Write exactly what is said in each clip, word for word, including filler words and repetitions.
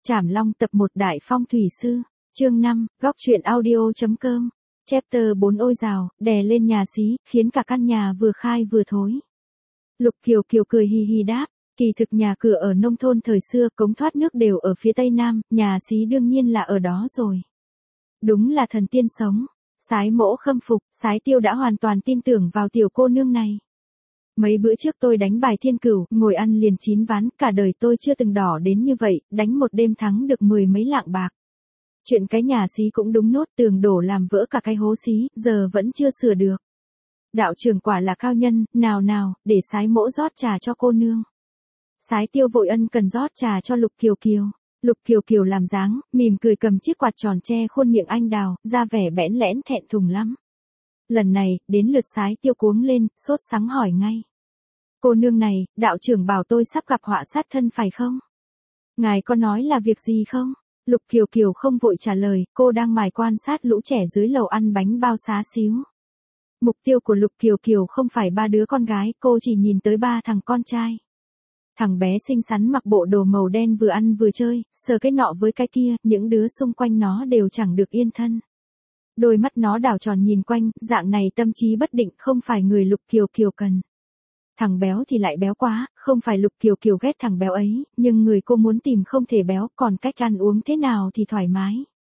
Trảm Long tập một Đại Phong Thủy Sư, chương năm, góc truyện audio.com, chapter bốn ôi rào, đè lên nhà xí, khiến cả căn nhà vừa khai vừa thối. Lục Kiều Kiều cười hì hì đáp, kỳ thực nhà cửa ở nông thôn thời xưa cống thoát nước đều ở phía tây nam, nhà xí đương nhiên là ở đó rồi. Đúng là thần tiên sống. Sái Mỗ khâm phục, Sái Tiêu đã hoàn toàn tin tưởng vào tiểu cô nương này. Mấy bữa trước tôi đánh bài thiên cửu, ngồi ăn liền chín ván, cả đời tôi chưa từng đỏ đến như vậy, đánh một đêm thắng được mười mấy lạng bạc. Chuyện cái nhà xí cũng đúng nốt, tường đổ làm vỡ cả cái hố xí, giờ vẫn chưa sửa được. Đạo trưởng quả là cao nhân, nào nào, để Sái Mỗ rót trà cho cô nương. Sái Tiêu vội ân cần rót trà cho Lục Kiều Kiều. Lục Kiều Kiều làm dáng, mỉm cười cầm chiếc quạt tròn che khuôn miệng anh đào, ra vẻ bẽn lẽn thẹn thùng lắm. Lần này, đến lượt Sái Tiêu cuống lên, sốt sắng hỏi ngay. Cô nương này, đạo trưởng bảo tôi sắp gặp họa sát thân phải không? Ngài có nói là việc gì không? Lục Kiều Kiều không vội trả lời, cô đang mải quan sát lũ trẻ dưới lầu ăn bánh bao xá xíu. Mục tiêu của Lục Kiều Kiều không phải ba đứa con gái, cô chỉ nhìn tới ba thằng con trai. Thằng bé xinh xắn mặc bộ đồ màu đen vừa ăn vừa chơi, sờ cái nọ với cái kia, những đứa xung quanh nó đều chẳng được yên thân. Đôi mắt nó đảo tròn nhìn quanh, dạng này tâm trí bất định không phải người Lục Kiều Kiều cần. Thằng béo thì lại béo quá, không phải Lục Kiều Kiều ghét thằng béo ấy, nhưng người cô muốn tìm không thể béo, còn cách ăn uống thế nào thì thoải mái.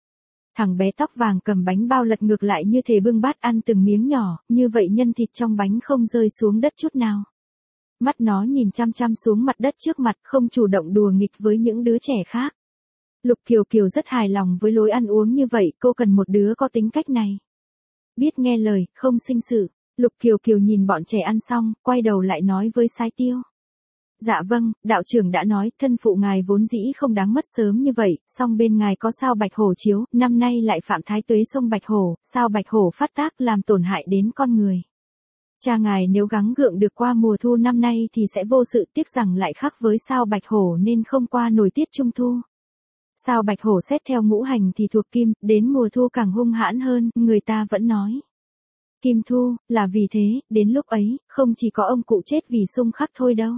Thằng bé tóc vàng cầm bánh bao lật ngược lại như thể bưng bát ăn từng miếng nhỏ, như vậy nhân thịt trong bánh không rơi xuống đất chút nào. Mắt nó nhìn chăm chăm xuống mặt đất trước mặt, không chủ động đùa nghịch với những đứa trẻ khác. Lục Kiều Kiều rất hài lòng với lối ăn uống như vậy, cô cần một đứa có tính cách này. Biết nghe lời, không sinh sự. Lục Kiều Kiều nhìn bọn trẻ ăn xong, quay đầu lại nói với Sái Tiêu. Dạ vâng, đạo trưởng đã nói, thân phụ ngài vốn dĩ không đáng mất sớm như vậy, song bên ngài có sao Bạch Hổ chiếu, năm nay lại phạm thái tuế sông Bạch Hổ, sao Bạch Hổ phát tác làm tổn hại đến con người. Cha ngài nếu gắng gượng được qua mùa thu năm nay thì sẽ vô sự, tiếc rằng lại khác với sao Bạch Hổ nên không qua nổi tiết trung thu. Sao Bạch Hổ xét theo ngũ hành thì thuộc kim, đến mùa thu càng hung hãn hơn, người ta vẫn nói. Kim thu, là vì thế, đến lúc ấy, không chỉ có ông cụ chết vì xung khắc thôi đâu.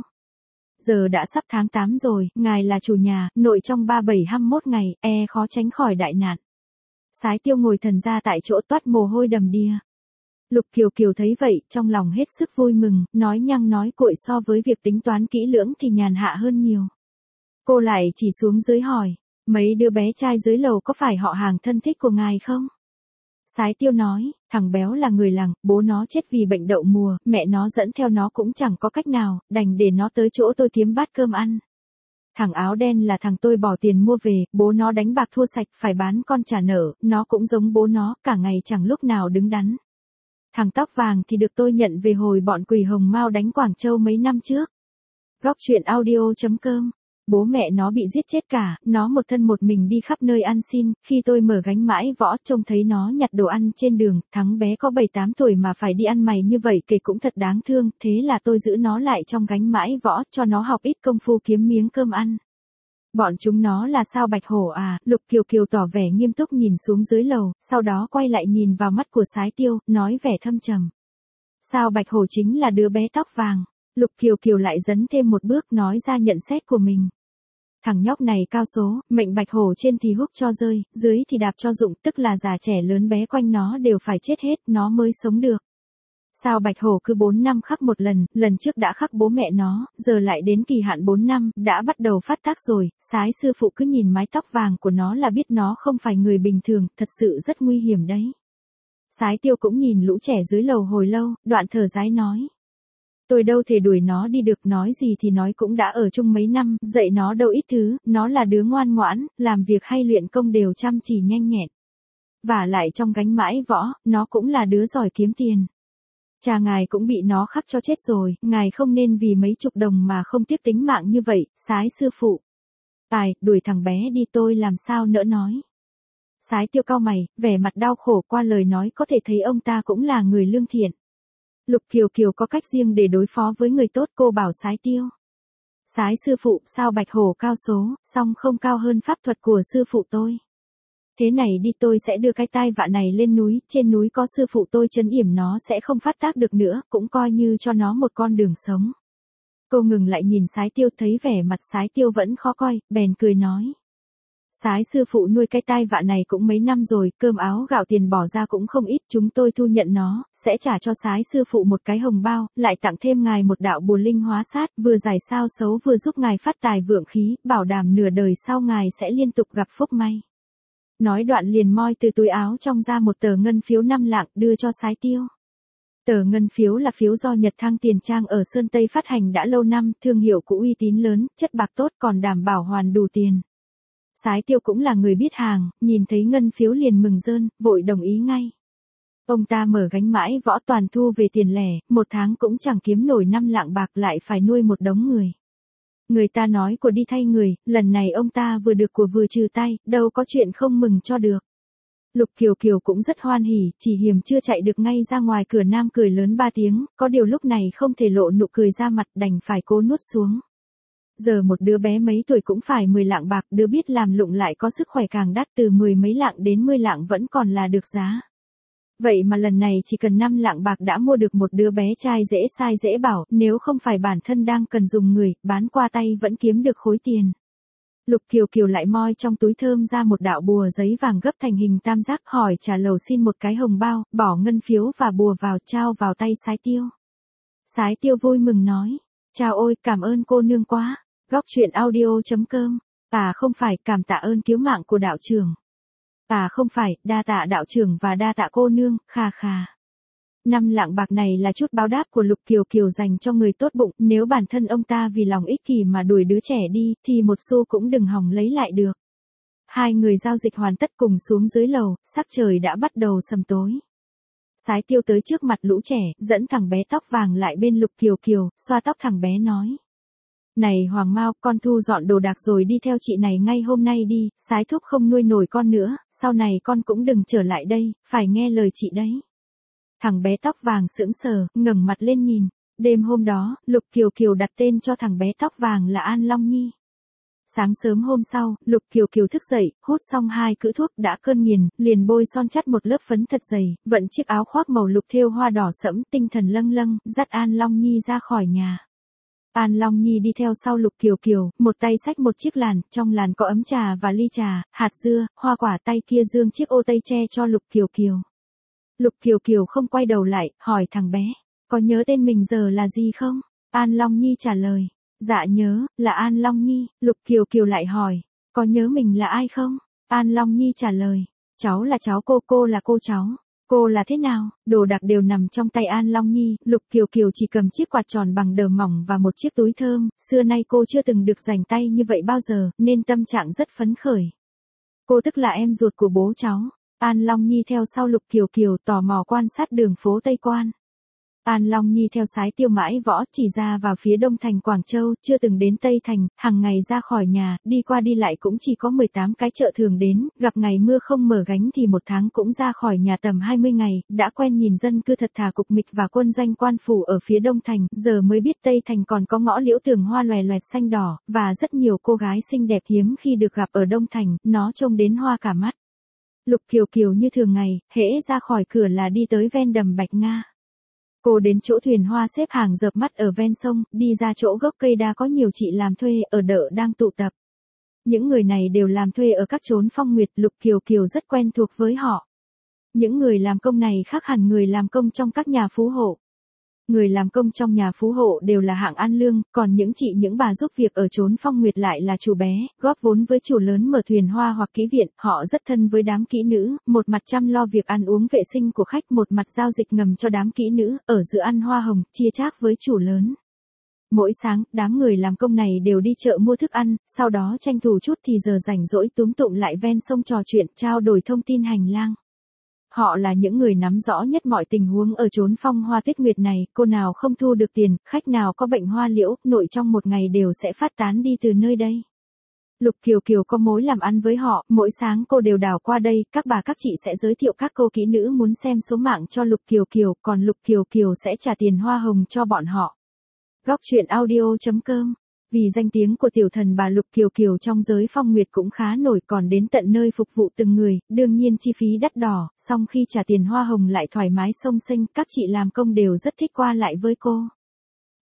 Giờ đã sắp tháng tám rồi, ngài là chủ nhà, nội trong ba bảy hăm mốt ngày, e khó tránh khỏi đại nạn. Sái Tiêu ngồi thần ra tại chỗ toát mồ hôi đầm đìa. Lục Kiều Kiều thấy vậy, trong lòng hết sức vui mừng, nói nhăng nói cuội so với việc tính toán kỹ lưỡng thì nhàn hạ hơn nhiều. Cô lại chỉ xuống dưới hỏi, mấy đứa bé trai dưới lầu có phải họ hàng thân thích của ngài không? Sái Tiêu nói, thằng béo là người làng, bố nó chết vì bệnh đậu mùa, mẹ nó dẫn theo nó cũng chẳng có cách nào, đành để nó tới chỗ tôi kiếm bát cơm ăn. Thằng áo đen là thằng tôi bỏ tiền mua về, bố nó đánh bạc thua sạch, phải bán con trả nợ, nó cũng giống bố nó, cả ngày chẳng lúc nào đứng đắn. Thằng tóc vàng thì được tôi nhận về hồi bọn Quỷ Hồng Mao đánh Quảng Châu mấy năm trước. Góc truyện audio.com. Bố mẹ nó bị giết chết cả, nó một thân một mình đi khắp nơi ăn xin, khi tôi mở gánh mãi võ trông thấy nó nhặt đồ ăn trên đường, thằng bé có bảy tám tuổi mà phải đi ăn mày như vậy kể cũng thật đáng thương, thế là tôi giữ nó lại trong gánh mãi võ, cho nó học ít công phu kiếm miếng cơm ăn. Bọn chúng nó là sao Bạch Hổ à? Lục Kiều Kiều tỏ vẻ nghiêm túc nhìn xuống dưới lầu, sau đó quay lại nhìn vào mắt của Sái Tiêu, nói vẻ thâm trầm. Sao Bạch Hổ chính là đứa bé tóc vàng. Lục Kiều Kiều lại dấn thêm một bước nói ra nhận xét của mình. Thằng nhóc này cao số, mệnh Bạch Hổ trên thì húc cho rơi, dưới thì đạp cho dụng, tức là già trẻ lớn bé quanh nó đều phải chết hết, nó mới sống được. Sao Bạch Hổ cứ bốn năm khắc một lần, lần trước đã khắc bố mẹ nó, giờ lại đến kỳ hạn bốn năm, đã bắt đầu phát tác rồi, Sái sư phụ cứ nhìn mái tóc vàng của nó là biết nó không phải người bình thường, thật sự rất nguy hiểm đấy. Sái Tiêu cũng nhìn lũ trẻ dưới lầu hồi lâu, đoạn thở dài nói. Tôi đâu thể đuổi nó đi được, nói gì thì nói cũng đã ở chung mấy năm, dạy nó đâu ít thứ, nó là đứa ngoan ngoãn, làm việc hay luyện công đều chăm chỉ nhanh nhẹn. Vả lại trong gánh mãi võ, nó cũng là đứa giỏi kiếm tiền. Cha ngài cũng bị nó khắc cho chết rồi, ngài không nên vì mấy chục đồng mà không tiếc tính mạng như vậy, Sái sư phụ. Tài, đuổi thằng bé đi tôi làm sao nỡ nói. Sái Tiêu cau mày, vẻ mặt đau khổ, qua lời nói có thể thấy ông ta cũng là người lương thiện. Lục Kiều Kiều có cách riêng để đối phó với người tốt, cô bảo Sái Tiêu. Sái sư phụ, sao Bạch Hổ cao số, song không cao hơn pháp thuật của sư phụ tôi. Thế này đi, tôi sẽ đưa cái tai vạ này lên núi, trên núi có sư phụ tôi trấn yểm nó sẽ không phát tác được nữa, cũng coi như cho nó một con đường sống. Cô ngừng lại nhìn Sái Tiêu, thấy vẻ mặt Sái Tiêu vẫn khó coi, bèn cười nói. Sái sư phụ nuôi cái tai vạ này cũng mấy năm rồi, cơm áo gạo tiền bỏ ra cũng không ít, chúng tôi thu nhận nó, sẽ trả cho sái sư phụ một cái hồng bao, lại tặng thêm ngài một đạo bùa linh hóa sát, vừa giải sao xấu vừa giúp ngài phát tài vượng khí, bảo đảm nửa đời sau ngài sẽ liên tục gặp phúc may. Nói đoạn liền moi từ túi áo trong ra một tờ ngân phiếu năm lạng đưa cho Sái Tiêu. Tờ ngân phiếu là phiếu do Nhật Thăng Tiền Trang ở Sơn Tây phát hành đã lâu năm, thương hiệu cũ uy tín lớn, chất bạc tốt còn đảm bảo hoàn đủ tiền. Sái Tiêu cũng là người biết hàng, nhìn thấy ngân phiếu liền mừng rơn, vội đồng ý ngay. Ông ta mở gánh mãi võ toàn thu về tiền lẻ, một tháng cũng chẳng kiếm nổi năm lạng bạc lại phải nuôi một đống người. Người ta nói của đi thay người, lần này ông ta vừa được của vừa trừ tay, đâu có chuyện không mừng cho được. Lục Kiều Kiều cũng rất hoan hỉ, chỉ hiềm chưa chạy được ngay ra ngoài cửa nam cười lớn ba tiếng, có điều lúc này không thể lộ nụ cười ra mặt đành phải cố nuốt xuống. Giờ một đứa bé mấy tuổi cũng phải mười lạng bạc, đứa biết làm lụng lại có sức khỏe càng đắt, từ mười mấy lạng đến mười lạng vẫn còn là được giá. Vậy mà lần này chỉ cần năm lạng bạc đã mua được một đứa bé trai dễ sai dễ bảo, nếu không phải bản thân đang cần dùng người, bán qua tay vẫn kiếm được khối tiền. Lục Kiều Kiều lại moi trong túi thơm ra một đạo bùa giấy vàng gấp thành hình tam giác, hỏi trả lầu xin một cái hồng bao, bỏ ngân phiếu và bùa vào trao vào tay Sái Tiêu. Sái Tiêu vui mừng nói, chào ôi, cảm ơn cô nương quá. Góc truyện audio chấm com. À không phải, cảm tạ ơn cứu mạng của đạo trưởng. À không phải, đa tạ đạo trưởng và đa tạ cô nương, khà khà. Năm lạng bạc này là chút báo đáp của Lục Kiều Kiều dành cho người tốt bụng, nếu bản thân ông ta vì lòng ích kỷ mà đuổi đứa trẻ đi, thì một xu cũng đừng hòng lấy lại được. Hai người giao dịch hoàn tất cùng xuống dưới lầu, sắc trời đã bắt đầu sầm tối. Sái Tiêu tới trước mặt lũ trẻ, dẫn thằng bé tóc vàng lại bên Lục Kiều Kiều, xoa tóc thằng bé nói. Này Hoàng Mao, con thu dọn đồ đạc rồi đi theo chị này ngay hôm nay đi, Sái thúc không nuôi nổi con nữa, sau này con cũng đừng trở lại đây, phải nghe lời chị đấy. Thằng bé tóc vàng sững sờ, ngẩng mặt lên nhìn. Đêm hôm đó, Lục Kiều Kiều đặt tên cho thằng bé tóc vàng là An Long Nhi. Sáng sớm hôm sau, Lục Kiều Kiều thức dậy, hút xong hai cữ thuốc đã cơn nghiền, liền bôi son chắt một lớp phấn thật dày, vận chiếc áo khoác màu lục thêu hoa đỏ sẫm, tinh thần lâng lâng, dắt An Long Nhi ra khỏi nhà. An Long Nhi đi theo sau Lục Kiều Kiều, một tay xách một chiếc làn, trong làn có ấm trà và ly trà, hạt dưa, hoa quả, tay kia giương chiếc ô tây che cho Lục Kiều Kiều. Lục Kiều Kiều không quay đầu lại, hỏi thằng bé, có nhớ tên mình giờ là gì không? An Long Nhi trả lời, dạ nhớ, là An Long Nhi. Lục Kiều Kiều lại hỏi, có nhớ mình là ai không? An Long Nhi trả lời, cháu là cháu cô, cô là cô cháu. Cô là thế nào? Đồ đạc đều nằm trong tay An Long Nhi, Lục Kiều Kiều chỉ cầm chiếc quạt tròn bằng đờ mỏng và một chiếc túi thơm, xưa nay cô chưa từng được rảnh tay như vậy bao giờ, nên tâm trạng rất phấn khởi. Cô tức là em ruột của bố cháu. An Long Nhi theo sau Lục Kiều Kiều tò mò quan sát đường phố Tây Quan. An Long Nhi theo Sái Tiêu mãi võ chỉ ra vào phía đông thành Quảng Châu, chưa từng đến Tây Thành, hàng ngày ra khỏi nhà, đi qua đi lại cũng chỉ có mười tám cái chợ thường đến, gặp ngày mưa không mở gánh thì một tháng cũng ra khỏi nhà tầm hai mươi ngày, đã quen nhìn dân cư thật thà cục mịch và quân doanh quan phủ ở phía đông thành, giờ mới biết Tây Thành còn có ngõ liễu tường hoa loè loẹt xanh đỏ, và rất nhiều cô gái xinh đẹp hiếm khi được gặp ở đông thành, nó trông đến hoa cả mắt. Lục Kiều Kiều như thường ngày, hễ ra khỏi cửa là đi tới ven đầm Bạch Nga. Cô đến chỗ thuyền hoa xếp hàng dợp mắt ở ven sông, đi ra chỗ gốc cây đa có nhiều chị làm thuê ở đợ đang tụ tập. Những người này đều làm thuê ở các chốn phong nguyệt, Lục Kiều Kiều rất quen thuộc với họ. Những người làm công này khác hẳn người làm công trong các nhà phú hộ. Người làm công trong nhà phú hộ đều là hạng ăn lương, còn những chị những bà giúp việc ở chốn phong nguyệt lại là chủ bé, góp vốn với chủ lớn mở thuyền hoa hoặc kỹ viện, họ rất thân với đám kỹ nữ, một mặt chăm lo việc ăn uống vệ sinh của khách, một mặt giao dịch ngầm cho đám kỹ nữ, ở giữa ăn hoa hồng, chia chác với chủ lớn. Mỗi sáng, đám người làm công này đều đi chợ mua thức ăn, sau đó tranh thủ chút thì giờ rảnh rỗi túm tụm lại ven sông trò chuyện, trao đổi thông tin hành lang. Họ là những người nắm rõ nhất mọi tình huống ở chốn phong hoa tuyết nguyệt này, cô nào không thu được tiền, khách nào có bệnh hoa liễu, nội trong một ngày đều sẽ phát tán đi từ nơi đây. Lục Kiều Kiều có mối làm ăn với họ, mỗi sáng cô đều đảo qua đây, các bà các chị sẽ giới thiệu các cô kỹ nữ muốn xem số mạng cho Lục Kiều Kiều, còn Lục Kiều Kiều sẽ trả tiền hoa hồng cho bọn họ. Góc truyện audio chấm com. Vì danh tiếng của tiểu thần bà Lục Kiều Kiều trong giới phong nguyệt cũng khá nổi, còn đến tận nơi phục vụ từng người, đương nhiên chi phí đắt đỏ, song khi trả tiền hoa hồng lại thoải mái xông xênh, các chị làm công đều rất thích qua lại với cô.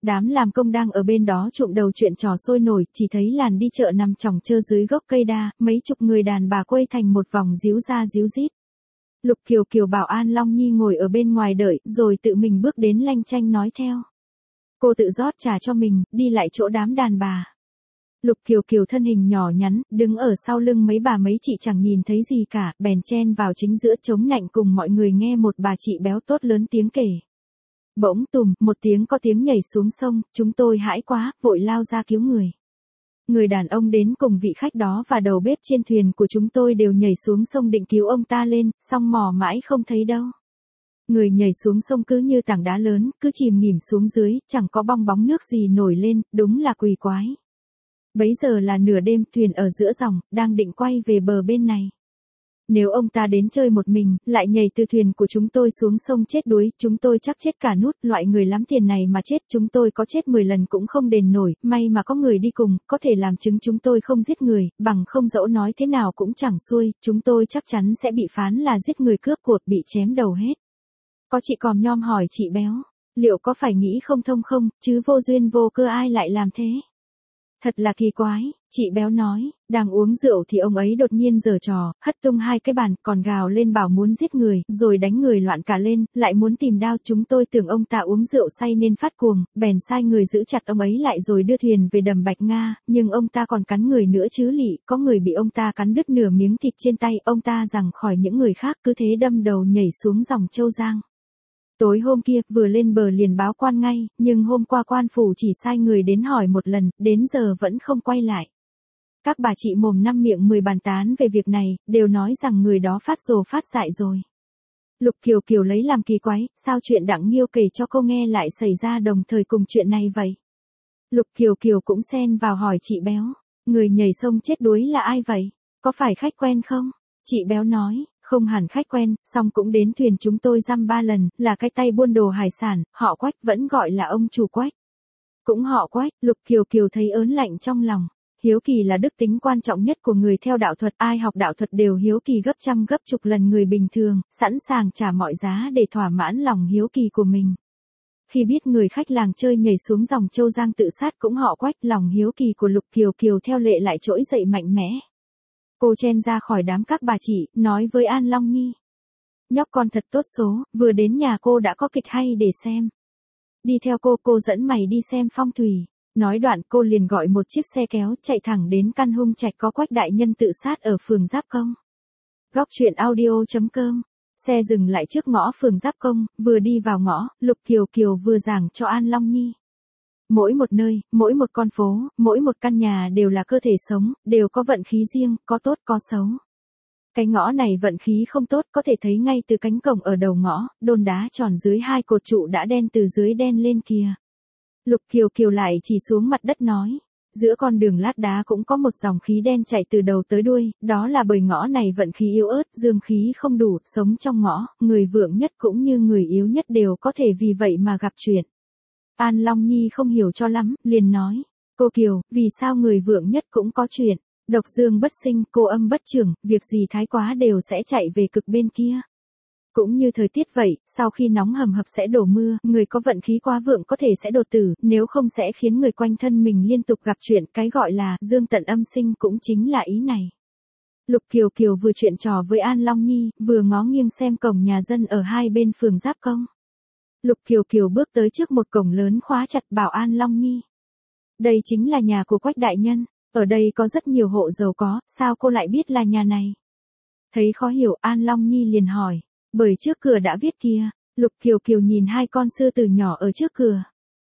Đám làm công đang ở bên đó trụm đầu chuyện trò sôi nổi, chỉ thấy làn đi chợ nằm chỏng chơ dưới gốc cây đa, mấy chục người đàn bà quây thành một vòng díu ra díu dít. Lục Kiều Kiều bảo An Long Nhi ngồi ở bên ngoài đợi, rồi tự mình bước đến lanh chanh nói theo. Cô tự rót trà cho mình, đi lại chỗ đám đàn bà. Lục Kiều Kiều thân hình nhỏ nhắn, đứng ở sau lưng mấy bà mấy chị chẳng nhìn thấy gì cả, bèn chen vào chính giữa chống nạnh cùng mọi người nghe một bà chị béo tốt lớn tiếng kể. Bỗng tùm, một tiếng có tiếng nhảy xuống sông, chúng tôi hãi quá, vội lao ra cứu người. Người đàn ông đến cùng vị khách đó và đầu bếp trên thuyền của chúng tôi đều nhảy xuống sông định cứu ông ta lên, song mò mãi không thấy đâu. Người nhảy xuống sông cứ như tảng đá lớn, cứ chìm nghỉm xuống dưới, chẳng có bong bóng nước gì nổi lên, đúng là quỷ quái. Bấy giờ là nửa đêm, thuyền ở giữa dòng, đang định quay về bờ bên này. Nếu ông ta đến chơi một mình, lại nhảy từ thuyền của chúng tôi xuống sông chết đuối, chúng tôi chắc chết cả nút, loại người lắm tiền này mà chết, chúng tôi có chết mười lần cũng không đền nổi, may mà có người đi cùng, có thể làm chứng chúng tôi không giết người, bằng không dẫu nói thế nào cũng chẳng xuôi, chúng tôi chắc chắn sẽ bị phán là giết người cướp cuộc, bị chém đầu hết. Có chị còm nhom hỏi chị béo, liệu có phải nghĩ không thông không, chứ vô duyên vô cơ ai lại làm thế? Thật là kỳ quái, chị béo nói, đang uống rượu thì ông ấy đột nhiên giở trò, hất tung hai cái bàn, còn gào lên bảo muốn giết người, rồi đánh người loạn cả lên, lại muốn tìm đao. Chúng tôi tưởng ông ta uống rượu say nên phát cuồng, bèn sai người giữ chặt ông ấy lại rồi đưa thuyền về đầm Bạch Nga, nhưng ông ta còn cắn người nữa chứ lị, có người bị ông ta cắn đứt nửa miếng thịt trên tay, ông ta giằng khỏi những người khác cứ thế đâm đầu nhảy xuống dòng Châu Giang. Tối hôm kia, vừa lên bờ liền báo quan ngay, nhưng hôm qua quan phủ chỉ sai người đến hỏi một lần, đến giờ vẫn không quay lại. Các bà chị mồm năm miệng mười bàn tán về việc này, đều nói rằng người đó phát rồ phát dại rồi. Lục Kiều Kiều lấy làm kỳ quái, sao chuyện Đặng Nghiêu kể cho cô nghe lại xảy ra đồng thời cùng chuyện này vậy? Lục Kiều Kiều cũng xen vào hỏi chị béo, người nhảy sông chết đuối là ai vậy? Có phải khách quen không? Chị béo nói. Không hẳn khách quen, song cũng đến thuyền chúng tôi dăm ba lần, là cái tay buôn đồ hải sản, họ Quách, vẫn gọi là ông chủ Quách. Cũng họ Quách, Lục Kiều Kiều thấy ớn lạnh trong lòng. Hiếu kỳ là đức tính quan trọng nhất của người theo đạo thuật, ai học đạo thuật đều hiếu kỳ gấp trăm gấp chục lần người bình thường, sẵn sàng trả mọi giá để thỏa mãn lòng hiếu kỳ của mình. Khi biết người khách làng chơi nhảy xuống dòng Châu Giang tự sát cũng họ Quách, lòng hiếu kỳ của Lục Kiều Kiều theo lệ lại trỗi dậy mạnh mẽ. Cô chen ra khỏi đám các bà chị, nói với An Long Nhi. Nhóc con thật tốt số, vừa đến nhà cô đã có kịch hay để xem. Đi theo cô, cô dẫn mày đi xem phong thủy. Nói đoạn cô liền gọi một chiếc xe kéo chạy thẳng đến căn hung trạch có Quách đại nhân tự sát ở phường Giáp Công. Góc truyện audio chấm com. Xe dừng lại trước ngõ phường Giáp Công, vừa đi vào ngõ, Lục Kiều Kiều vừa giảng cho An Long Nhi. Mỗi một nơi, mỗi một con phố, mỗi một căn nhà đều là cơ thể sống, đều có vận khí riêng, có tốt có xấu. Cái ngõ này vận khí không tốt có thể thấy ngay từ cánh cổng ở đầu ngõ, đôn đá tròn dưới hai cột trụ đã đen từ dưới đen lên kìa. Lục Kiều Kiều lại chỉ xuống mặt đất nói, giữa con đường lát đá cũng có một dòng khí đen chạy từ đầu tới đuôi, đó là bởi ngõ này vận khí yếu ớt, dương khí không đủ, sống trong ngõ, người vượng nhất cũng như người yếu nhất đều có thể vì vậy mà gặp chuyện. An Long Nhi không hiểu cho lắm, liền nói, cô Kiều, vì sao người vượng nhất cũng có chuyện, độc dương bất sinh, cô âm bất trưởng, việc gì thái quá đều sẽ chạy về cực bên kia. Cũng như thời tiết vậy, sau khi nóng hầm hập sẽ đổ mưa, người có vận khí quá vượng có thể sẽ đột tử, nếu không sẽ khiến người quanh thân mình liên tục gặp chuyện, cái gọi là dương tận âm sinh cũng chính là ý này. Lục Kiều Kiều vừa chuyện trò với An Long Nhi, vừa ngó nghiêng xem cổng nhà dân ở hai bên phường Giáp Công. Lục Kiều Kiều bước tới trước một cổng lớn khóa chặt bảo An Long Nhi. Đây chính là nhà của Quách đại nhân, ở đây có rất nhiều hộ giàu có, sao cô lại biết là nhà này? Thấy khó hiểu An Long Nhi liền hỏi, bởi trước cửa đã viết kia. Lục Kiều Kiều nhìn hai con sư tử nhỏ ở trước cửa.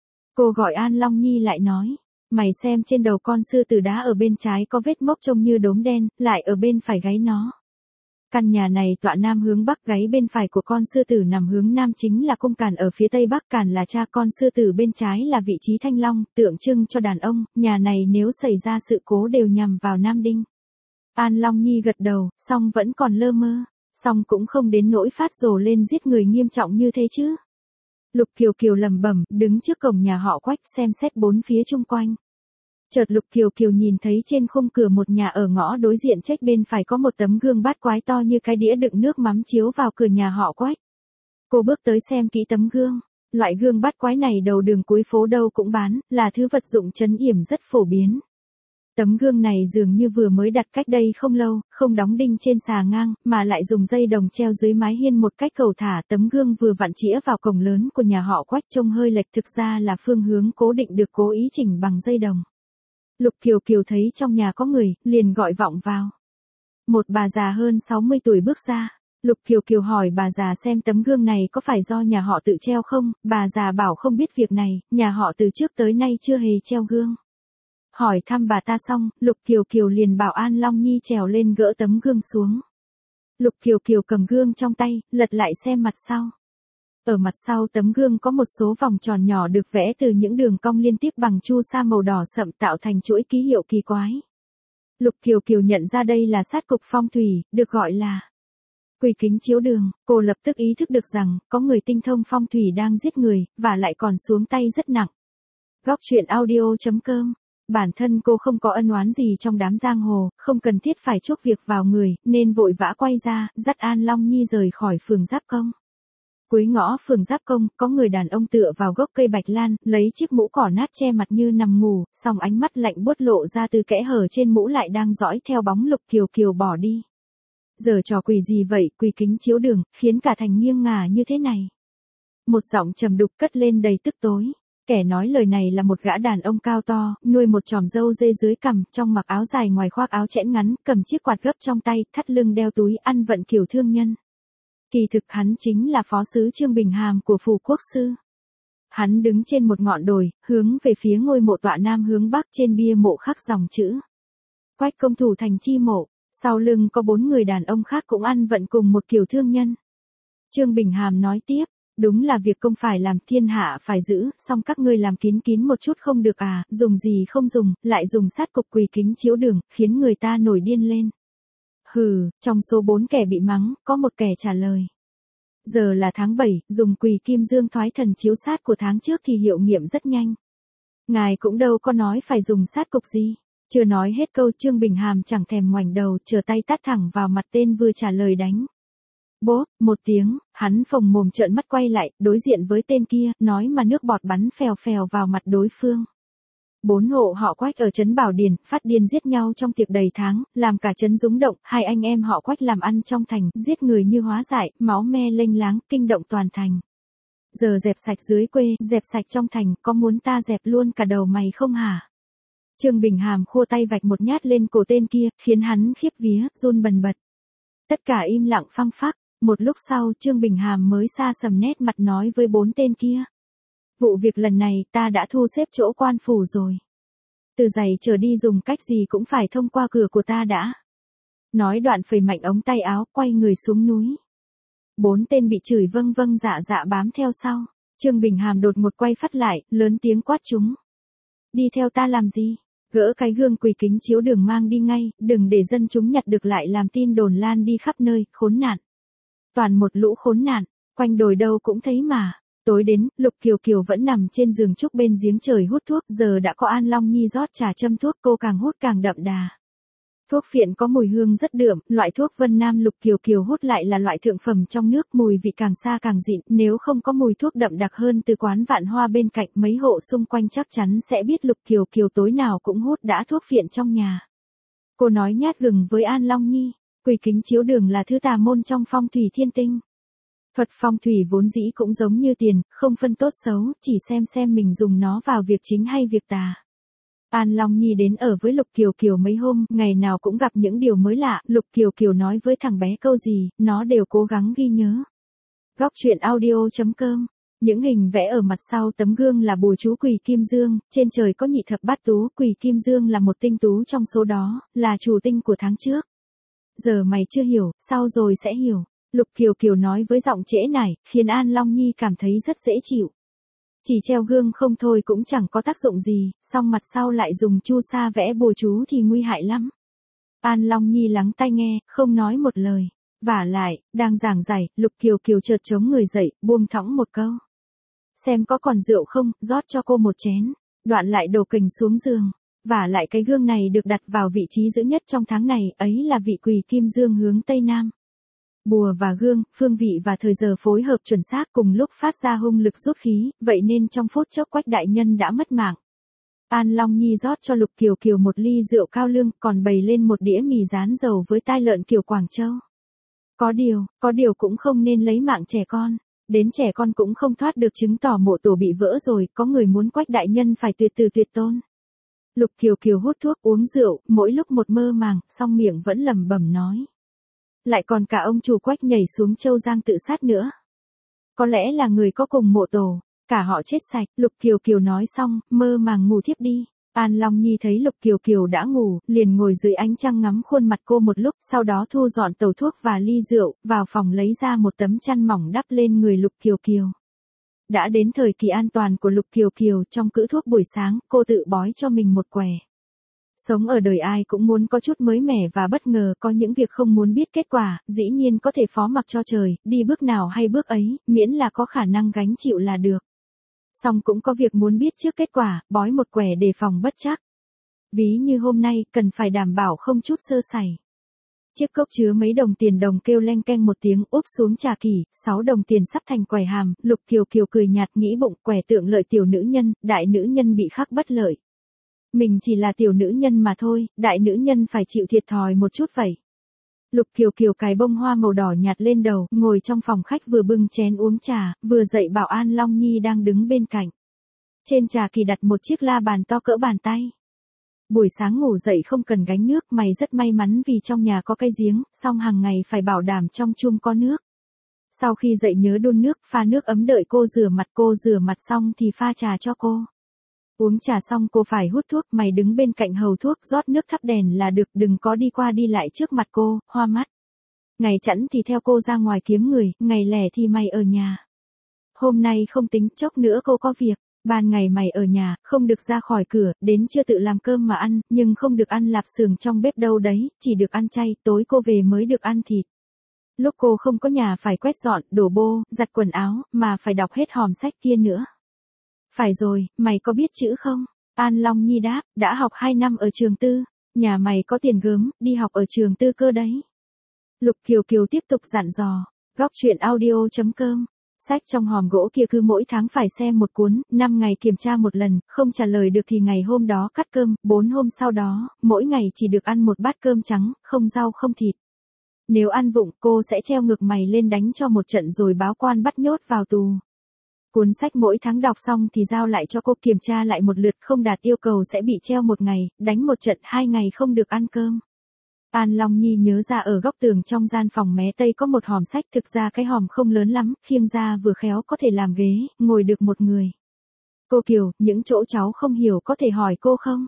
Cô gọi An Long Nhi lại nói, mày xem trên đầu con sư tử đá ở bên trái có vết mốc trông như đốm đen, lại ở bên phải gáy nó. Căn nhà này tọa nam hướng bắc, gáy bên phải của con sư tử nằm hướng nam chính là cung Càn ở phía tây bắc, Càn là cha, con sư tử bên trái là vị trí thanh long, tượng trưng cho đàn ông, nhà này nếu xảy ra sự cố đều nhằm vào nam đinh. An Long Nhi gật đầu, song vẫn còn lơ mơ, song cũng không đến nỗi phát rồ lên giết người nghiêm trọng như thế chứ. Lục Kiều Kiều lẩm bẩm, đứng trước cổng nhà họ Quách xem xét bốn phía chung quanh. Chợt Lục Kiều Kiều nhìn thấy trên khung cửa một nhà ở ngõ đối diện trách bên phải có một tấm gương bát quái to như cái đĩa đựng nước mắm chiếu vào cửa nhà họ Quách. Cô bước tới xem kỹ tấm gương, Loại gương bắt quái này đầu đường cuối phố đâu cũng bán, là thứ vật dụng trấn yểm rất phổ biến. Tấm gương này dường như vừa mới đặt cách đây không lâu, không đóng đinh trên xà ngang, mà lại dùng dây đồng treo dưới mái hiên một cách cầu thả. Tấm gương vừa vặn chĩa vào cổng lớn của nhà họ Quách, trông hơi lệch, thực ra là phương hướng cố định được cố ý chỉnh bằng dây đồng. Lục Kiều Kiều thấy trong nhà có người, liền gọi vọng vào. Một bà già hơn sáu mươi tuổi bước ra. Lục Kiều Kiều hỏi bà già xem tấm gương này có phải do nhà họ tự treo không, bà già bảo không biết việc này, nhà họ từ trước tới nay chưa hề treo gương. Hỏi thăm bà ta xong, Lục Kiều Kiều liền bảo An Long Nhi trèo lên gỡ tấm gương xuống. Lục Kiều Kiều cầm gương trong tay, lật lại xem mặt sau. Ở mặt sau tấm gương có một số vòng tròn nhỏ được vẽ từ những đường cong liên tiếp bằng chu sa màu đỏ sậm tạo thành chuỗi ký hiệu kỳ quái. Lục Kiều Kiều nhận ra đây là sát cục phong thủy, được gọi là quỷ kính chiếu đường. Cô lập tức ý thức được rằng, có người tinh thông phong thủy đang giết người, và lại còn xuống tay rất nặng. Góc truyện audio chấm com. Bản thân cô không có ân oán gì trong đám giang hồ, không cần thiết phải chuốc việc vào người, nên vội vã quay ra, dắt An Long Nhi rời khỏi phường Giáp Công. Cuối ngõ phường Giáp Công, có người đàn ông tựa vào gốc cây bạch lan, lấy chiếc mũ cỏ nát che mặt như nằm ngủ, song ánh mắt lạnh buốt lộ ra từ kẽ hở trên mũ lại đang dõi theo bóng Lục Kiều Kiều bỏ đi. Giờ trò quỷ gì vậy, quỷ kính chiếu đường, khiến cả thành nghiêng ngả như thế này. Một giọng trầm đục cất lên đầy tức tối. Kẻ nói lời này là một gã đàn ông cao to, nuôi một chòm râu dê dưới cằm, trong mặc áo dài ngoài khoác áo chẽn ngắn, cầm chiếc quạt gấp trong tay, thắt lưng đeo túi, ăn vận kiểu thương nhân. Kỳ thực hắn chính là phó sứ Trương Bình Hàm của Phù Quốc Sư. Hắn đứng trên một ngọn đồi, hướng về phía ngôi mộ tọa nam hướng bắc, trên bia mộ khắc dòng chữ Quách công thủ thành chi mộ. Sau lưng có bốn người đàn ông khác cũng ăn vận cùng một kiểu thương nhân. Trương Bình Hàm nói tiếp, đúng là việc công phải làm, thiên hạ phải giữ, song các ngươi làm kín kín một chút không được à, dùng gì không dùng, lại dùng sát cục quỷ kính chiếu đường, khiến người ta nổi điên lên. Hừ, trong số bốn kẻ bị mắng, có một kẻ trả lời. Giờ là tháng bảy, dùng quỷ kim dương thoái thần chiếu sát của tháng trước thì hiệu nghiệm rất nhanh. Ngài cũng đâu có nói phải dùng sát cục gì. Chưa nói hết câu, Trương Bình Hàm chẳng thèm ngoảnh đầu, trở tay tát thẳng vào mặt tên vừa trả lời đánh. Bốp, một tiếng, hắn phồng mồm trợn mắt quay lại, đối diện với tên kia, nói mà nước bọt bắn phèo phèo vào mặt đối phương. Bốn hộ họ Quách ở trấn Bảo Điền, phát điên giết nhau trong tiệc đầy tháng, làm cả trấn rúng động, hai anh em họ Quách làm ăn trong thành, giết người như hóa dại, máu me lênh láng, kinh động toàn thành. Giờ dẹp sạch dưới quê, dẹp sạch trong thành, có muốn ta dẹp luôn cả đầu mày không hả? Trương Bình Hàm khua tay vạch một nhát lên cổ tên kia, khiến hắn khiếp vía, run bần bật. Tất cả im lặng phăng phắc, một lúc sau Trương Bình Hàm mới xa sầm nét mặt nói với bốn tên kia. Vụ việc lần này ta đã thu xếp chỗ quan phủ rồi. Từ giày trở đi dùng cách gì cũng phải thông qua cửa của ta đã. Nói đoạn phẩy mạnh ống tay áo, quay người xuống núi. Bốn tên bị chửi vâng vâng dạ dạ bám theo sau. Trương Bình Hàm đột một quay phát lại, lớn tiếng quát chúng. Đi theo ta làm gì? Gỡ cái gương quỷ kính chiếu đường mang đi ngay, đừng để dân chúng nhặt được lại làm tin đồn lan đi khắp nơi, khốn nạn. Toàn một lũ khốn nạn, quanh đồi đâu cũng thấy mà. Tối đến, Lục Kiều Kiều vẫn nằm trên giường trúc bên giếng trời hút thuốc, giờ đã có An Long Nhi rót trà châm thuốc, cô càng hút càng đậm đà. Thuốc phiện có mùi hương rất đượm, loại thuốc Vân Nam Lục Kiều Kiều hút lại là loại thượng phẩm trong nước, mùi vị càng xa càng dịn, nếu không có mùi thuốc đậm đặc hơn từ quán Vạn Hoa bên cạnh, mấy hộ xung quanh chắc chắn sẽ biết Lục Kiều Kiều tối nào cũng hút đã thuốc phiện trong nhà. Cô nói nhát gừng với An Long Nhi, quỷ kính chiếu đường là thứ tà môn trong phong thủy thiên tinh. Thuật phong thủy vốn dĩ cũng giống như tiền, không phân tốt xấu, chỉ xem xem mình dùng nó vào việc chính hay việc tà. An Long Nhi đến ở với Lục Kiều Kiều mấy hôm, ngày nào cũng gặp những điều mới lạ, Lục Kiều Kiều nói với thằng bé câu gì, nó đều cố gắng ghi nhớ. Góc truyện audio chấm com. Những hình vẽ ở mặt sau tấm gương là bùa chú quỷ kim dương, trên trời có nhị thập bát tú, quỷ kim dương là một tinh tú trong số đó, là chủ tinh của tháng trước. Giờ mày chưa hiểu, sau rồi sẽ hiểu. Lục Kiều Kiều nói với giọng trễ nải, khiến An Long Nhi cảm thấy rất dễ chịu. Chỉ treo gương không thôi cũng chẳng có tác dụng gì, song mặt sau lại dùng chu sa vẽ bùa chú thì nguy hại lắm. An Long Nhi lắng tai nghe, không nói một lời. Vả lại, đang giảng giải, Lục Kiều Kiều chợt chống người dậy, buông thõng một câu. Xem có còn rượu không, rót cho cô một chén. Đoạn lại đổ kình xuống giường. Vả lại cái gương này được đặt vào vị trí giữ nhất trong tháng này, ấy là vị quỷ kim dương hướng Tây Nam. Bùa và gương, phương vị và thời giờ phối hợp chuẩn xác cùng lúc phát ra hung lực rút khí, vậy nên trong phút chốc Quách đại nhân đã mất mạng. An Long Nhi rót cho Lục Kiều Kiều một ly rượu cao lương, còn bày lên một đĩa mì rán dầu với tai lợn kiểu Quảng Châu. Có điều, có điều cũng không nên lấy mạng trẻ con. Đến trẻ con cũng không thoát được, chứng tỏ mộ tổ bị vỡ rồi, có người muốn Quách đại nhân phải tuyệt từ tuyệt tôn. Lục Kiều Kiều hút thuốc uống rượu, mỗi lúc một mơ màng, song miệng vẫn lẩm bẩm nói. Lại còn cả ông chủ Quách nhảy xuống Châu Giang tự sát nữa. Có lẽ là người có cùng mộ tổ, cả họ chết sạch. Lục Kiều Kiều nói xong, mơ màng ngủ thiếp đi. An Long Nhi thấy Lục Kiều Kiều đã ngủ, liền ngồi dưới ánh trăng ngắm khuôn mặt cô một lúc, sau đó thu dọn tẩu thuốc và ly rượu, vào phòng lấy ra một tấm chăn mỏng đắp lên người Lục Kiều Kiều. Đã đến thời kỳ an toàn của Lục Kiều Kiều, trong cữ thuốc buổi sáng, cô tự bói cho mình một quẻ. Sống ở đời ai cũng muốn có chút mới mẻ và bất ngờ, có những việc không muốn biết kết quả, dĩ nhiên có thể phó mặc cho trời, đi bước nào hay bước ấy, miễn là có khả năng gánh chịu là được. Song cũng có việc muốn biết trước kết quả, bói một quẻ đề phòng bất trắc. Ví như hôm nay, cần phải đảm bảo không chút sơ sẩy. Chiếc cốc chứa mấy đồng tiền đồng kêu leng keng một tiếng úp xuống trà kỷ, sáu đồng tiền sắp thành quẻ hàm, Lục Kiều Kiều cười nhạt nghĩ bụng, quẻ tượng lợi tiểu nữ nhân, đại nữ nhân bị khắc bất lợi. Mình chỉ là tiểu nữ nhân mà thôi, đại nữ nhân phải chịu thiệt thòi một chút vậy. Lục Kiều Kiều cài bông hoa màu đỏ nhạt lên đầu, ngồi trong phòng khách vừa bưng chén uống trà, vừa dạy bảo An Long Nhi đang đứng bên cạnh. Trên trà kỳ đặt một chiếc la bàn to cỡ bàn tay. Buổi sáng ngủ dậy không cần gánh nước, mày rất may mắn vì trong nhà có cái giếng, song hàng ngày phải bảo đảm trong chum có nước. Sau khi dậy nhớ đun nước, pha nước ấm đợi cô rửa mặt, cô rửa mặt xong thì pha trà cho cô. Uống trà xong cô phải hút thuốc, mày đứng bên cạnh hầu thuốc rót nước thắp đèn là được, đừng có đi qua đi lại trước mặt cô, hoa mắt. Ngày chẵn thì theo cô ra ngoài kiếm người, ngày lẻ thì mày ở nhà. Hôm nay không tính, chốc nữa cô có việc. Ban ngày mày ở nhà, không được ra khỏi cửa, đến trưa tự làm cơm mà ăn, nhưng không được ăn lạp xưởng trong bếp đâu đấy, chỉ được ăn chay, tối cô về mới được ăn thịt. Lúc cô không có nhà phải quét dọn, đổ bô, giặt quần áo, mà phải đọc hết hòm sách kia nữa. Phải rồi, mày có biết chữ không? An Long Nhi đáp, đã học hai năm ở trường tư, nhà mày có tiền gớm, đi học ở trường tư cơ đấy. Lục Kiều Kiều tiếp tục dặn dò, góc truyện audio chấm com. Sách trong hòm gỗ kia cứ mỗi tháng phải xem một cuốn, năm ngày kiểm tra một lần, không trả lời được thì ngày hôm đó cắt cơm, bốn hôm sau đó, mỗi ngày chỉ được ăn một bát cơm trắng, không rau không thịt. Nếu ăn vụng, cô sẽ treo ngược mày lên đánh cho một trận rồi báo quan bắt nhốt vào tù. Cuốn sách mỗi tháng đọc xong thì giao lại cho cô kiểm tra lại một lượt, không đạt yêu cầu sẽ bị treo một ngày, đánh một trận hai ngày không được ăn cơm. An Long Nhi nhớ ra ở góc tường trong gian phòng mé tây có một hòm sách, thực ra cái hòm không lớn lắm, khiêng ra vừa khéo có thể làm ghế, ngồi được một người. Cô Kiều, những chỗ cháu không hiểu có thể hỏi cô không?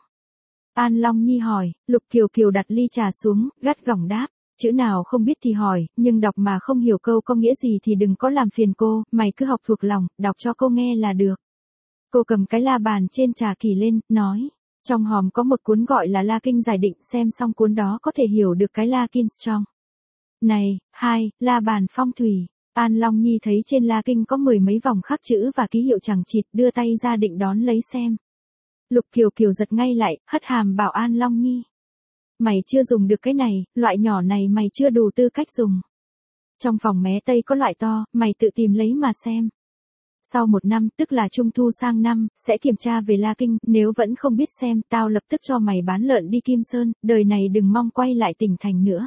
An Long Nhi hỏi, Lục Kiều Kiều đặt ly trà xuống, gắt gỏng đáp, chữ nào không biết thì hỏi, nhưng đọc mà không hiểu câu có nghĩa gì thì đừng có làm phiền cô, mày cứ học thuộc lòng, đọc cho cô nghe là được. Cô cầm cái la bàn trên trà kỷ lên, nói. Trong hòm có một cuốn gọi là La Kinh Giải Định, xem xong cuốn đó có thể hiểu được cái La Kinh trong. Này, hai, la bàn phong thủy. An Long Nhi thấy trên La Kinh có mười mấy vòng khắc chữ và ký hiệu chẳng chịt, đưa tay ra định đón lấy xem. Lục Kiều Kiều giật ngay lại, hất hàm bảo An Long Nhi. Mày chưa dùng được cái này, loại nhỏ này mày chưa đủ tư cách dùng. Trong phòng mé tây có loại to, mày tự tìm lấy mà xem. Sau một năm, tức là trung thu sang năm, sẽ kiểm tra về La Kinh, nếu vẫn không biết xem, tao lập tức cho mày bán lợn đi Kim Sơn, đời này đừng mong quay lại tỉnh thành nữa.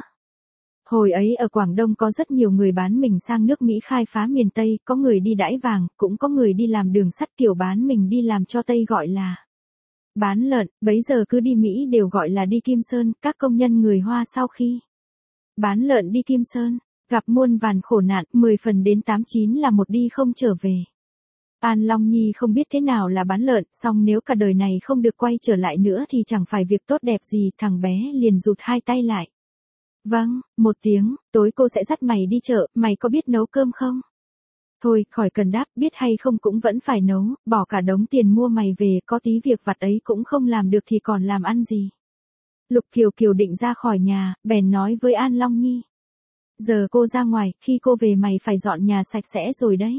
Hồi ấy ở Quảng Đông có rất nhiều người bán mình sang nước Mỹ khai phá miền Tây, có người đi đãi vàng, cũng có người đi làm đường sắt, kiểu bán mình đi làm cho Tây gọi là bán lợn, bấy giờ cứ đi Mỹ đều gọi là đi Kim Sơn, các công nhân người Hoa sau khi bán lợn đi Kim Sơn, gặp muôn vàn khổ nạn, mười phần đến tám chín là một đi không trở về. An Long Nhi không biết thế nào là bán lợn, song nếu cả đời này không được quay trở lại nữa thì chẳng phải việc tốt đẹp gì, thằng bé liền rụt hai tay lại. Vâng, một tiếng, tối cô sẽ dắt mày đi chợ, mày có biết nấu cơm không? Thôi, khỏi cần đáp, biết hay không cũng vẫn phải nấu, bỏ cả đống tiền mua mày về, có tí việc vặt ấy cũng không làm được thì còn làm ăn gì. Lục Kiều Kiều định ra khỏi nhà, bèn nói với An Long Nhi. Giờ cô ra ngoài, khi cô về mày phải dọn nhà sạch sẽ rồi đấy.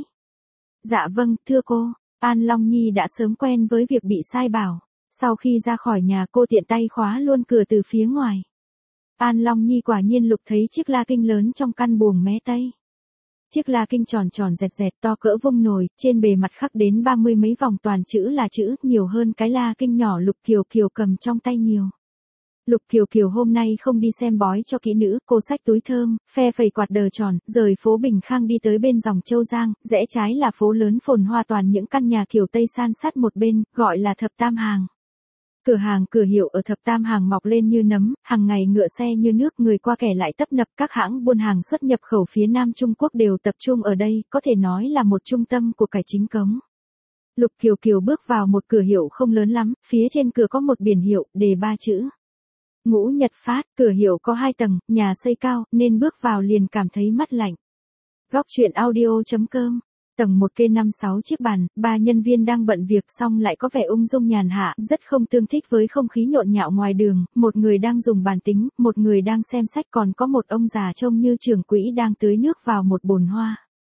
Dạ vâng, thưa cô. An Long Nhi đã sớm quen với việc bị sai bảo. Sau khi ra khỏi nhà cô tiện tay khóa luôn cửa từ phía ngoài. An Long Nhi quả nhiên Lục thấy chiếc la kinh lớn trong căn buồng mé tây. Chiếc la kinh tròn tròn dẹt dẹt to cỡ vung nồi, trên bề mặt khắc đến ba mươi mấy vòng toàn chữ là chữ, nhiều hơn cái la kinh nhỏ Lục Kiều Kiều cầm trong tay nhiều. Lục Kiều Kiều hôm nay không đi xem bói cho kỹ nữ, cô xách túi thơm, phe phẩy quạt đờ tròn, rời phố Bình Khang đi tới bên dòng Châu Giang, rẽ trái là phố lớn phồn hoa toàn những căn nhà kiểu Tây san sát một bên, gọi là Thập Tam Hàng. Cửa hàng cửa hiệu ở Thập Tam Hàng mọc lên như nấm, hàng ngày ngựa xe như nước, người qua kẻ lại tấp nập, các hãng buôn hàng xuất nhập khẩu phía Nam Trung Quốc đều tập trung ở đây, có thể nói là một trung tâm của cải chính cống. Lục Kiều Kiều bước vào một cửa hiệu không lớn lắm, phía trên cửa có một biển hiệu, đề ba chữ. Ngũ Nhật Phát, cửa hiệu có hai tầng, nhà xây cao, nên bước vào liền cảm thấy mắt lạnh. Góc truyện audio chấm com. Tầng một kê năm sáu chiếc bàn, ba nhân viên đang bận việc xong lại có vẻ ung dung nhàn hạ, rất không tương thích với không khí nhộn nhạo ngoài đường, một người đang dùng bàn tính, một người đang xem sách, còn có một ông già trông như trưởng quỹ đang tưới nước vào một bồn hoa.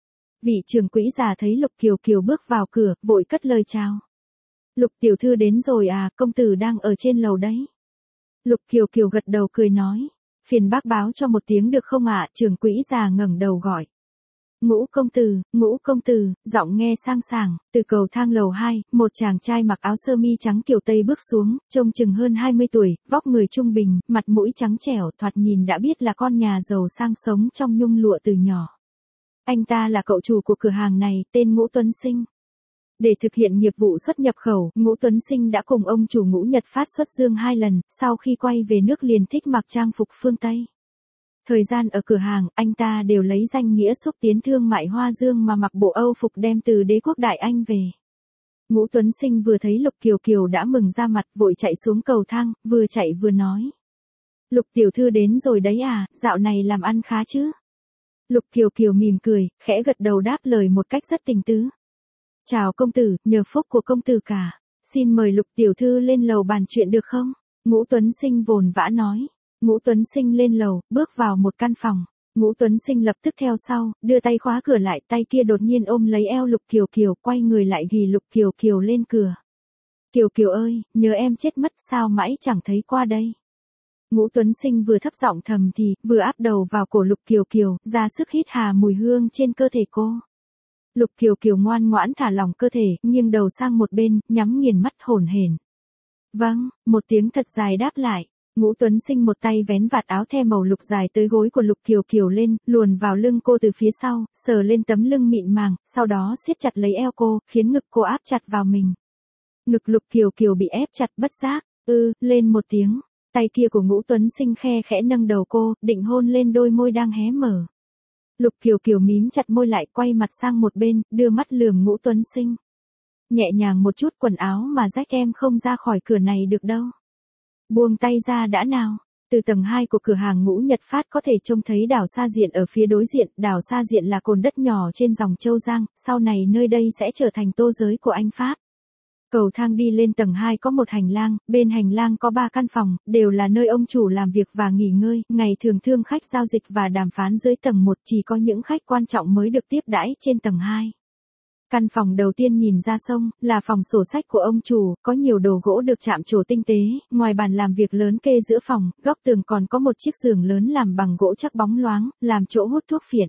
Vị trưởng quỹ già thấy Lục Kiều Kiều bước vào cửa, vội cất lời chào. Lục tiểu thư đến rồi à, công tử đang ở trên lầu đấy. Lục Kiều Kiều gật đầu cười nói, phiền bác báo cho một tiếng được không ạ, trưởng quỹ già ngẩng đầu gọi. Ngũ công tử, ngũ công tử, giọng nghe sang sảng, từ cầu thang lầu hai, một chàng trai mặc áo sơ mi trắng kiểu Tây bước xuống, trông chừng hơn hai mươi tuổi, vóc người trung bình, mặt mũi trắng trẻo, thoạt nhìn đã biết là con nhà giàu sang sống trong nhung lụa từ nhỏ. Anh ta là cậu chủ của cửa hàng này, tên Ngũ Tuấn Sinh. Để thực hiện nghiệp vụ xuất nhập khẩu, Ngũ Tuấn Sinh đã cùng ông chủ Ngũ Nhật Phát xuất dương hai lần, sau khi quay về nước liền thích mặc trang phục phương Tây. Thời gian ở cửa hàng, anh ta đều lấy danh nghĩa xúc tiến thương mại hoa dương mà mặc bộ Âu phục đem từ đế quốc Đại Anh về. Ngũ Tuấn Sinh vừa thấy Lục Kiều Kiều đã mừng ra mặt, vội chạy xuống cầu thang, vừa chạy vừa nói. Lục tiểu thư đến rồi đấy à, dạo này làm ăn khá chứ? Lục Kiều Kiều mỉm cười, khẽ gật đầu đáp lời một cách rất tình tứ. Chào công tử, nhờ phúc của công tử cả. Xin mời Lục tiểu thư lên lầu bàn chuyện được không? Ngũ Tuấn Sinh vồn vã nói. Ngũ Tuấn Sinh lên lầu, bước vào một căn phòng. Ngũ Tuấn Sinh lập tức theo sau, đưa tay khóa cửa lại, tay kia đột nhiên ôm lấy eo Lục Kiều Kiều, quay người lại ghì Lục Kiều Kiều lên cửa. Kiều Kiều ơi, nhớ em chết mất sao mãi chẳng thấy qua đây. Ngũ Tuấn Sinh vừa thấp giọng thầm thì, vừa áp đầu vào cổ Lục Kiều Kiều, ra sức hít hà mùi hương trên cơ thể cô. Lục Kiều Kiều ngoan ngoãn thả lỏng cơ thể, nghiêng đầu sang một bên, nhắm nghiền mắt hổn hển. Vâng, một tiếng thật dài đáp lại. Ngũ Tuấn Sinh một tay vén vạt áo the màu lục dài tới gối của Lục Kiều Kiều lên, luồn vào lưng cô từ phía sau, sờ lên tấm lưng mịn màng, sau đó siết chặt lấy eo cô, khiến ngực cô áp chặt vào mình. Ngực Lục Kiều Kiều bị ép chặt bất giác, ư, lên một tiếng, tay kia của Ngũ Tuấn Sinh khe khẽ nâng đầu cô, định hôn lên đôi môi đang hé mở. Lục Kiều Kiều mím chặt môi lại, quay mặt sang một bên, đưa mắt lườm Ngũ Tuấn Sinh. Nhẹ nhàng một chút, quần áo mà rách em không ra khỏi cửa này được đâu. Buông tay ra đã nào. Từ tầng hai của cửa hàng Ngũ Nhật Phát có thể trông thấy đảo Sa Diện ở phía đối diện. Đảo Sa Diện là cồn đất nhỏ trên dòng Châu Giang, sau này nơi đây sẽ trở thành tô giới của Anh Pháp. Cầu thang đi lên tầng hai có một hành lang, bên hành lang có ba căn phòng, đều là nơi ông chủ làm việc và nghỉ ngơi, ngày thường thương khách giao dịch và đàm phán dưới tầng một, chỉ có những khách quan trọng mới được tiếp đãi trên tầng hai. Căn phòng đầu tiên nhìn ra sông, là phòng sổ sách của ông chủ, có nhiều đồ gỗ được chạm trổ tinh tế, ngoài bàn làm việc lớn kê giữa phòng, góc tường còn có một chiếc giường lớn làm bằng gỗ chắc bóng loáng, làm chỗ hút thuốc phiện.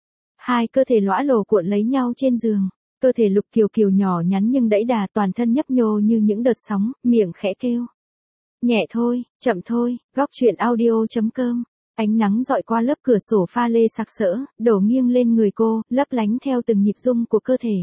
Hai cơ thể lõa lồ cuộn lấy nhau trên giường. Cơ thể Lục Kiều Kiều nhỏ nhắn nhưng đẫy đà, toàn thân nhấp nhô như những đợt sóng, miệng khẽ kêu. Nhẹ thôi, chậm thôi, góc truyện audio chấm com. Ánh nắng dọi qua lớp cửa sổ pha lê sặc sỡ, đổ nghiêng lên người cô, lấp lánh theo từng nhịp rung của cơ thể.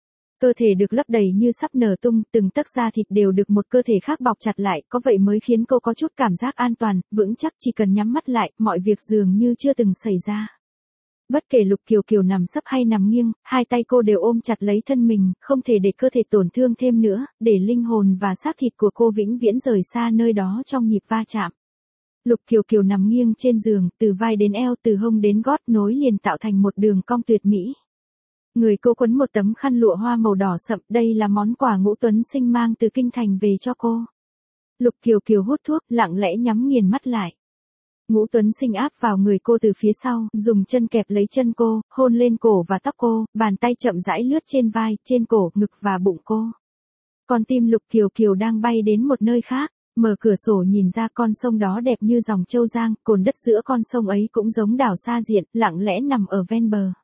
Cơ thể được lấp đầy như sắp nở tung, từng tấc da thịt đều được một cơ thể khác bọc chặt lại, có vậy mới khiến cô có chút cảm giác an toàn, vững chắc, chỉ cần nhắm mắt lại, mọi việc dường như chưa từng xảy ra. Bất kể Lục Kiều Kiều nằm sấp hay nằm nghiêng, hai tay cô đều ôm chặt lấy thân mình, không thể để cơ thể tổn thương thêm nữa, để linh hồn và xác thịt của cô vĩnh viễn rời xa nơi đó trong nhịp va chạm. Lục Kiều Kiều nằm nghiêng trên giường, từ vai đến eo, từ hông đến gót nối liền tạo thành một đường cong tuyệt mỹ. Người cô quấn một tấm khăn lụa hoa màu đỏ sậm, đây là món quà Ngũ Tuấn Sinh mang từ kinh thành về cho cô. Lục Kiều Kiều hút thuốc, lặng lẽ nhắm nghiền mắt lại. Ngũ Tuấn Sinh áp vào người cô từ phía sau, dùng chân kẹp lấy chân cô, hôn lên cổ và tóc cô, bàn tay chậm rãi lướt trên vai, trên cổ, ngực và bụng cô. Con tim Lục Kiều Kiều đang bay đến một nơi khác. Mở cửa sổ nhìn ra con sông đó đẹp như dòng châu Giang, cồn đất giữa con sông ấy cũng giống đảo xa diện, lặng lẽ nằm ở ven bờ.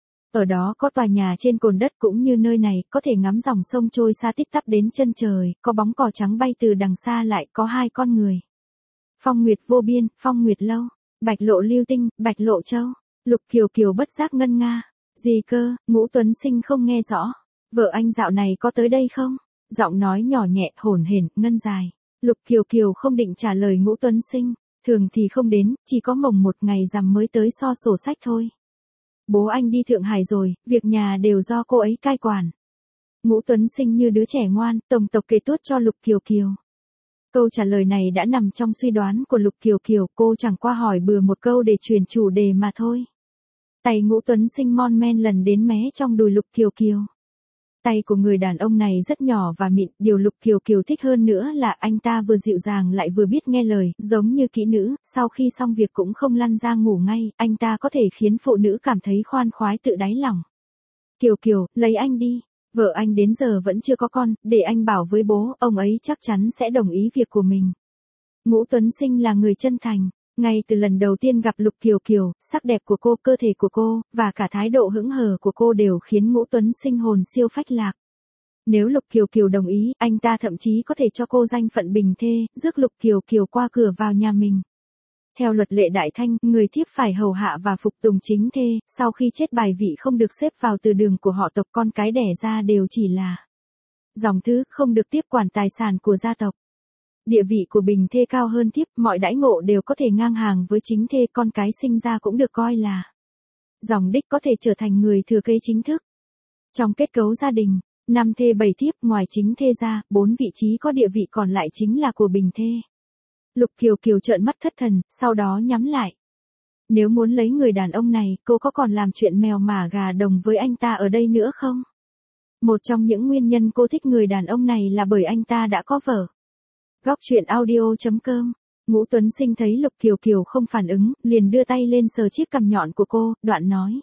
Ở đó có tòa nhà trên cồn đất cũng như nơi này, có thể ngắm dòng sông trôi xa tít tắp đến chân trời, có bóng cò trắng bay từ đằng xa lại có hai con người. Phong nguyệt vô biên, phong nguyệt lâu, bạch lộ lưu tinh, bạch lộ châu. Lục Kiều Kiều bất giác ngân nga. Gì cơ, Ngũ Tuấn Sinh không nghe rõ. Vợ anh dạo này có tới đây không? Giọng nói nhỏ nhẹ, hổn hển, ngân dài. Lục Kiều Kiều không định trả lời Ngũ Tuấn Sinh. Thường thì không đến, chỉ có mồng một ngày rằm mới tới so sổ sách thôi. Bố anh đi Thượng Hải rồi, việc nhà đều do cô ấy cai quản. Ngũ Tuấn Sinh như đứa trẻ ngoan, tổng tộc kể tuốt cho Lục Kiều Kiều. Câu trả lời này đã nằm trong suy đoán của Lục Kiều Kiều, cô chẳng qua hỏi bừa một câu để chuyển chủ đề mà thôi. Tay Ngũ Tuấn Sinh mon men lần đến mé trong đùi Lục Kiều Kiều. Tay của người đàn ông này rất nhỏ và mịn, điều Lục Kiều Kiều thích hơn nữa là anh ta vừa dịu dàng lại vừa biết nghe lời, giống như kỹ nữ, sau khi xong việc cũng không lăn ra ngủ ngay, anh ta có thể khiến phụ nữ cảm thấy khoan khoái tự đáy lòng. Kiều Kiều, lấy anh đi. Vợ anh đến giờ vẫn chưa có con, để anh bảo với bố, ông ấy chắc chắn sẽ đồng ý việc của mình. Ngũ Tuấn Sinh là người chân thành. Ngay từ lần đầu tiên gặp Lục Kiều Kiều, sắc đẹp của cô, cơ thể của cô, và cả thái độ hững hờ của cô đều khiến Ngũ Tuấn Sinh hồn siêu phách lạc. Nếu Lục Kiều Kiều đồng ý, anh ta thậm chí có thể cho cô danh phận bình thê, rước Lục Kiều Kiều qua cửa vào nhà mình. Theo luật lệ đại thanh, người thiếp phải hầu hạ và phục tùng chính thê, sau khi chết bài vị không được xếp vào từ đường của họ tộc, con cái đẻ ra đều chỉ là dòng thứ, không được tiếp quản tài sản của gia tộc. Địa vị của bình thê cao hơn thiếp, mọi đãi ngộ đều có thể ngang hàng với chính thê, con cái sinh ra cũng được coi là dòng đích, có thể trở thành người thừa kế chính thức. Trong kết cấu gia đình, năm thê bảy thiếp, ngoài chính thê ra, bốn vị trí có địa vị còn lại chính là của bình thê. Lục Kiều Kiều trợn mắt thất thần, sau đó nhắm lại. Nếu muốn lấy người đàn ông này, cô có còn làm chuyện mèo mả gà đồng với anh ta ở đây nữa không? Một trong những nguyên nhân cô thích người đàn ông này là bởi anh ta đã có vợ. Góc truyện audio chấm com. Ngũ Tuấn Sinh thấy Lục Kiều Kiều không phản ứng, liền đưa tay lên sờ chiếc cằm nhọn của cô, đoạn nói.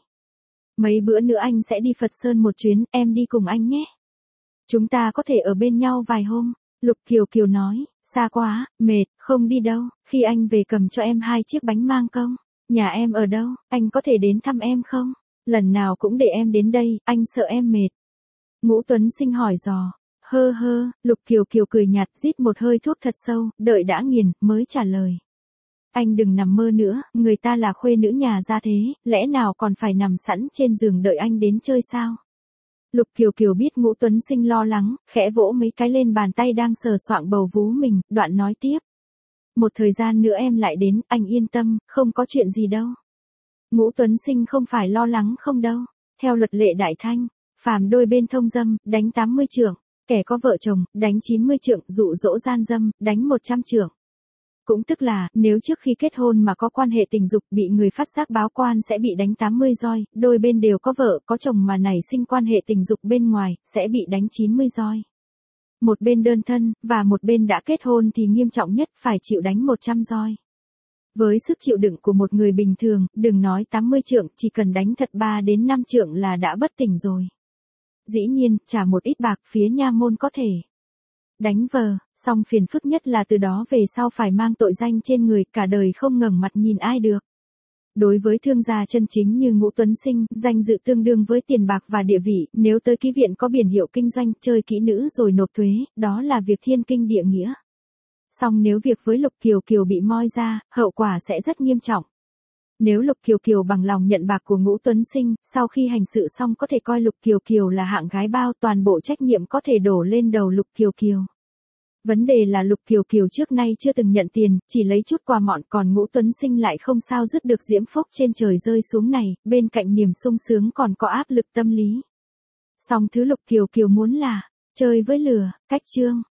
Mấy bữa nữa anh sẽ đi Phật Sơn một chuyến, em đi cùng anh nhé. Chúng ta có thể ở bên nhau vài hôm. Lục Kiều Kiều nói, xa quá, mệt, không đi đâu, khi anh về cầm cho em hai chiếc bánh mang công. Nhà em ở đâu, anh có thể đến thăm em không? Lần nào cũng để em đến đây, anh sợ em mệt. Ngũ Tuấn Sinh hỏi dò. Hơ hơ, Lục Kiều Kiều cười nhạt, rít một hơi thuốc thật sâu, đợi đã nghiền, mới trả lời. Anh đừng nằm mơ nữa, người ta là khuê nữ nhà gia thế, lẽ nào còn phải nằm sẵn trên giường đợi anh đến chơi sao? Lục Kiều Kiều biết Ngũ Tuấn Sinh lo lắng, khẽ vỗ mấy cái lên bàn tay đang sờ soạng bầu vú mình, đoạn nói tiếp. Một thời gian nữa em lại đến, anh yên tâm, không có chuyện gì đâu. Ngũ Tuấn Sinh không phải lo lắng không đâu. Theo luật lệ đại thanh, phàm đôi bên thông dâm, đánh tám mươi trượng. Kẻ có vợ chồng, đánh chín mươi trượng, dụ dỗ gian dâm, đánh một trăm trượng. Cũng tức là, nếu trước khi kết hôn mà có quan hệ tình dục bị người phát giác báo quan sẽ bị đánh tám mươi roi, đôi bên đều có vợ, có chồng mà nảy sinh quan hệ tình dục bên ngoài, sẽ bị đánh chín mươi roi. Một bên đơn thân, và một bên đã kết hôn thì nghiêm trọng nhất phải chịu đánh một trăm roi. Với sức chịu đựng của một người bình thường, đừng nói tám mươi trượng, chỉ cần đánh thật ba đến năm trượng là đã bất tỉnh rồi. Dĩ nhiên, trả một ít bạc phía nha môn có thể đánh vờ, song phiền phức nhất là từ đó về sau phải mang tội danh trên người, cả đời không ngẩng mặt nhìn ai được. Đối với thương gia chân chính như Ngũ Tuấn Sinh, danh dự tương đương với tiền bạc và địa vị, nếu tới ký viện có biển hiệu kinh doanh, chơi kỹ nữ rồi nộp thuế, đó là việc thiên kinh địa nghĩa. Song nếu việc với Lục Kiều Kiều bị moi ra, hậu quả sẽ rất nghiêm trọng. Nếu Lục Kiều Kiều bằng lòng nhận bạc của Ngũ Tuấn Sinh, sau khi hành sự xong có thể coi Lục Kiều Kiều là hạng gái bao, toàn bộ trách nhiệm có thể đổ lên đầu Lục Kiều Kiều. Vấn đề là Lục Kiều Kiều trước nay chưa từng nhận tiền, chỉ lấy chút quà mọn, còn Ngũ Tuấn Sinh lại không sao dứt được diễm phúc trên trời rơi xuống này, bên cạnh niềm sung sướng còn có áp lực tâm lý. Song thứ Lục Kiều Kiều muốn là chơi với lửa, cách chương.